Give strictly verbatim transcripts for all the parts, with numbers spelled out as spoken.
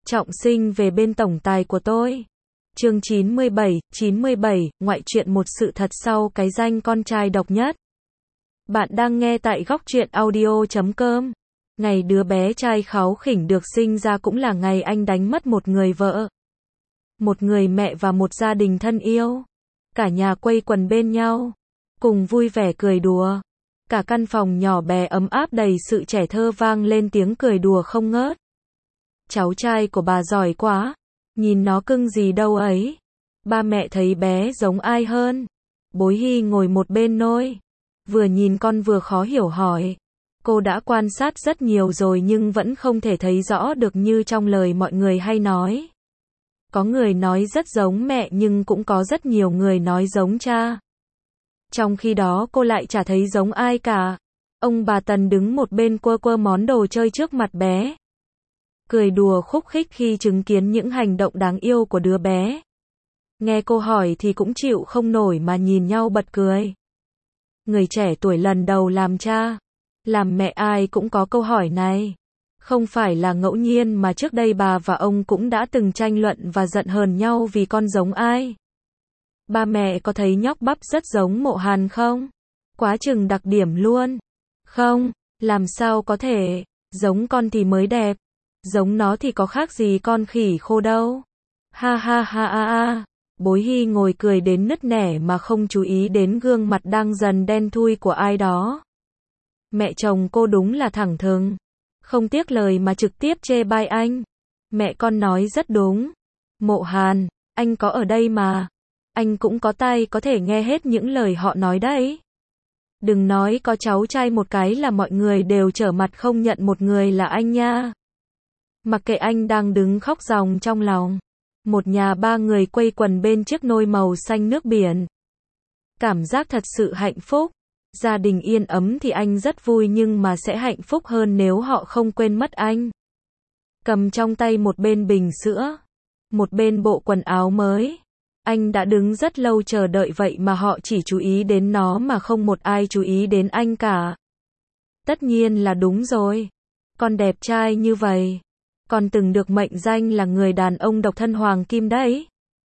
Trọng sinh về bên tổng tài của tôi. Chương chín mươi bảy, chín mươi bảy, ngoại truyện một sự thật sau cái danh con trai độc nhất. Bạn đang nghe tại góc truyện audio chấm com. Ngày đứa bé trai kháu khỉnh được sinh ra cũng là ngày anh đánh mất một người vợ, một người mẹ và một gia đình thân yêu. Cả nhà quây quần bên nhau, cùng vui vẻ cười đùa. Cả căn phòng nhỏ bé ấm áp đầy sự trẻ thơ vang lên tiếng cười đùa không ngớt. Cháu trai của bà giỏi quá, nhìn nó cưng gì đâu ấy. Ba mẹ thấy bé giống ai hơn? Bối Hy ngồi một bên nôi, vừa nhìn con vừa khó hiểu hỏi. Cô đã quan sát rất nhiều rồi nhưng vẫn không thể thấy rõ được như trong lời mọi người hay nói. Có người nói rất giống mẹ nhưng cũng có rất nhiều người nói giống cha. Trong khi đó cô lại chả thấy giống ai cả. Ông bà Tần đứng một bên quơ quơ món đồ chơi trước mặt bé, cười đùa khúc khích khi chứng kiến những hành động đáng yêu của đứa bé. Nghe cô hỏi thì cũng chịu không nổi mà nhìn nhau bật cười. Người trẻ tuổi lần đầu làm cha, làm mẹ ai cũng có câu hỏi này. Không phải là ngẫu nhiên mà trước đây bà và ông cũng đã từng tranh luận và giận hờn nhau vì con giống ai. Ba mẹ có thấy nhóc Bắp rất giống Mộ Hàn không? Quá chừng đặc điểm luôn. Không, làm sao có thể, giống con thì mới đẹp. Giống nó thì có khác gì con khỉ khô đâu. Ha ha ha ha ha. Bối Hy ngồi cười đến nứt nẻ mà không chú ý đến gương mặt đang dần đen thui của ai đó. Mẹ chồng cô đúng là thẳng thừng, không tiếc lời mà trực tiếp chê bai anh. Mẹ con nói rất đúng. Mộ Hàn, anh có ở đây mà. Anh cũng có tai có thể nghe hết những lời họ nói đấy. Đừng nói có cháu trai một cái là mọi người đều trở mặt không nhận một người là anh nha. Mặc kệ anh đang đứng khóc ròng trong lòng. Một nhà ba người quây quần bên chiếc nôi màu xanh nước biển. Cảm giác thật sự hạnh phúc. Gia đình yên ấm thì anh rất vui nhưng mà sẽ hạnh phúc hơn nếu họ không quên mất anh. Cầm trong tay một bên bình sữa, một bên bộ quần áo mới. Anh đã đứng rất lâu chờ đợi vậy mà họ chỉ chú ý đến nó mà không một ai chú ý đến anh cả. Tất nhiên là đúng rồi. Con đẹp trai như vậy. Còn từng được mệnh danh là người đàn ông độc thân hoàng kim đấy.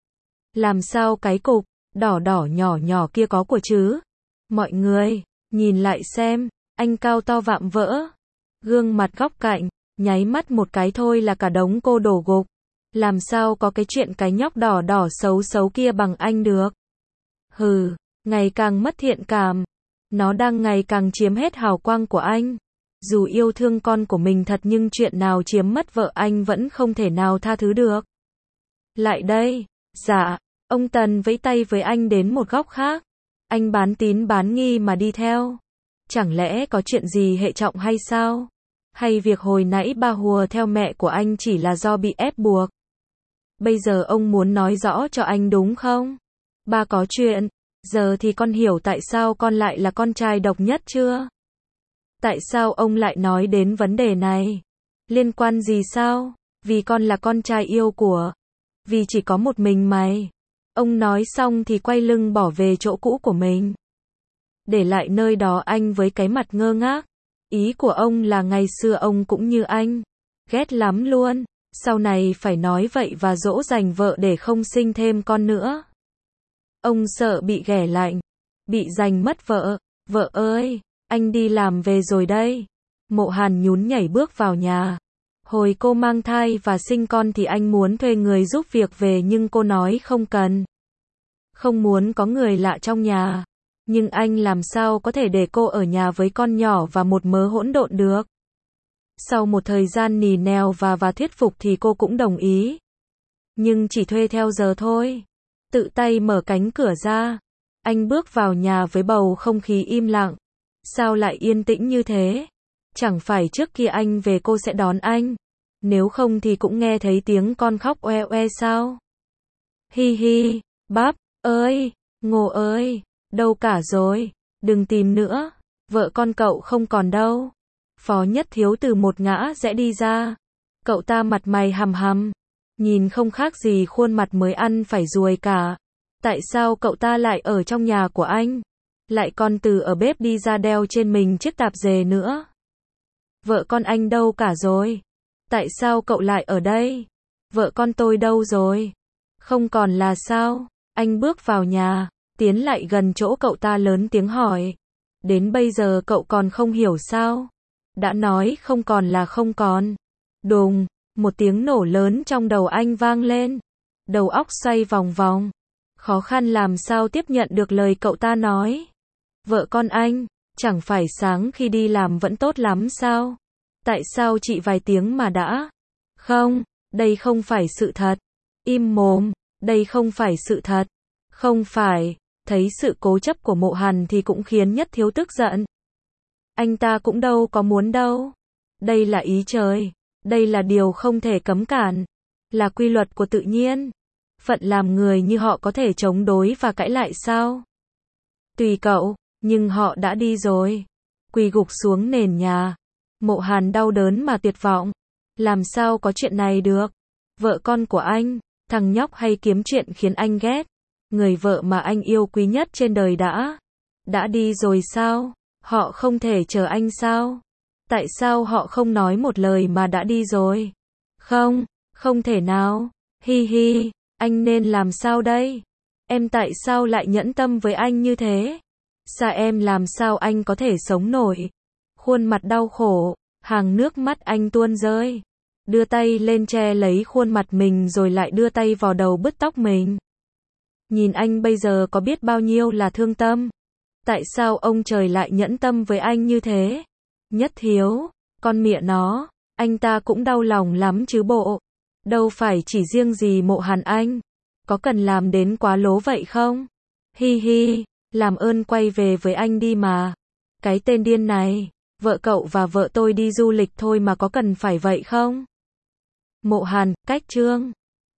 Làm sao cái cục đỏ đỏ nhỏ nhỏ kia có của chứ? Mọi người, nhìn lại xem, anh cao to vạm vỡ. Gương mặt góc cạnh, nháy mắt một cái thôi là cả đống cô đổ gục. Làm sao có cái chuyện cái nhóc đỏ đỏ xấu xấu kia bằng anh được? Hừ, ngày càng mất thiện cảm. Nó đang ngày càng chiếm hết hào quang của anh. Dù yêu thương con của mình thật nhưng chuyện nào chiếm mất vợ anh vẫn không thể nào tha thứ được. Lại đây. Dạ. Ông Tần vẫy tay với anh đến một góc khác. Anh bán tín bán nghi mà đi theo. Chẳng lẽ có chuyện gì hệ trọng hay sao? Hay việc hồi nãy ba hùa theo mẹ của anh chỉ là do bị ép buộc? Bây giờ ông muốn nói rõ cho anh đúng không? Ba có chuyện. Giờ thì con hiểu tại sao con lại là con trai độc nhất chưa? Tại sao ông lại nói đến vấn đề này? Liên quan gì sao? Vì con là con trai yêu của. Vì chỉ có một mình mày. Ông nói xong thì quay lưng bỏ về chỗ cũ của mình. Để lại nơi đó anh với cái mặt ngơ ngác. Ý của ông là ngày xưa ông cũng như anh. Ghét lắm luôn. Sau này phải nói vậy và dỗ dành vợ để không sinh thêm con nữa. Ông sợ bị ghẻ lạnh. Bị giành mất vợ. Vợ ơi, anh đi làm về rồi đây. Mộ Hàn nhún nhảy bước vào nhà. Hồi cô mang thai và sinh con thì anh muốn thuê người giúp việc về nhưng cô nói không cần. Không muốn có người lạ trong nhà. Nhưng anh làm sao có thể để cô ở nhà với con nhỏ và một mớ hỗn độn được. Sau một thời gian nỉ nèo và và thuyết phục thì cô cũng đồng ý. Nhưng chỉ thuê theo giờ thôi. Tự tay mở cánh cửa ra. Anh bước vào nhà với bầu không khí im lặng. Sao lại yên tĩnh như thế? Chẳng phải trước kia anh về cô sẽ đón anh. Nếu không thì cũng nghe thấy tiếng con khóc oe oe sao? Hi hi, Bắp ơi, Ngô ơi, đâu cả rồi? Đừng tìm nữa. Vợ con cậu không còn đâu. Phó Nhất Thiếu từ một ngã rẽ đi ra. Cậu ta mặt mày hằm hằm. Nhìn không khác gì khuôn mặt mới ăn phải ruồi cả. Tại sao cậu ta lại ở trong nhà của anh? Lại còn từ ở bếp đi ra đeo trên mình chiếc tạp dề nữa. Vợ con anh đâu cả rồi? Tại sao cậu lại ở đây? vợ con tôi đâu rồi? Không còn là sao? Anh bước vào nhà, tiến lại gần chỗ cậu ta lớn tiếng hỏi. Đến bây giờ cậu còn không hiểu sao? Đã nói không còn là không còn. Đùng, một tiếng nổ lớn trong đầu anh vang lên. Đầu óc xoay vòng vòng. Khó khăn làm sao tiếp nhận được lời cậu ta nói. Vợ con anh, chẳng phải sáng khi đi làm vẫn tốt lắm sao? Tại sao chị vài tiếng mà đã? Không, đây không phải sự thật. Im mồm, đây không phải sự thật. Không phải, thấy sự cố chấp của Mộ Hàn thì cũng khiến Nhất Thiếu tức giận. Anh ta cũng đâu có muốn đâu. Đây là ý trời, đây là điều không thể cấm cản, là quy luật của tự nhiên. Phận làm người như họ có thể chống đối và cãi lại sao? Tùy cậu, nhưng họ đã đi rồi. Quỳ gục xuống nền nhà. Mộ Hàn đau đớn mà tuyệt vọng. Làm sao có chuyện này được? Vợ con của anh, thằng nhóc hay kiếm chuyện khiến anh ghét. Người vợ mà anh yêu quý nhất trên đời đã, đã đi rồi sao? Họ không thể chờ anh sao? Tại sao họ không nói một lời mà đã đi rồi? Không, không thể nào. Hi hi, anh nên làm sao đây? Em tại sao lại nhẫn tâm với anh như thế? Xa em làm sao anh có thể sống nổi? Khuôn mặt đau khổ, hàng nước mắt anh tuôn rơi. Đưa tay lên che lấy khuôn mặt mình rồi lại đưa tay vào đầu bứt tóc mình. Nhìn anh bây giờ có biết bao nhiêu là thương tâm. Tại sao ông trời lại nhẫn tâm với anh như thế? Nhất Thiếu, con mẹ nó, anh ta cũng đau lòng lắm chứ bộ. Đâu phải chỉ riêng gì Mộ Hàn anh. Có cần làm đến quá lố vậy không? Hi hi, làm ơn quay về với anh đi mà. Cái tên điên này, vợ cậu và vợ tôi đi du lịch thôi mà có cần phải vậy không? Mộ Hàn, cách chương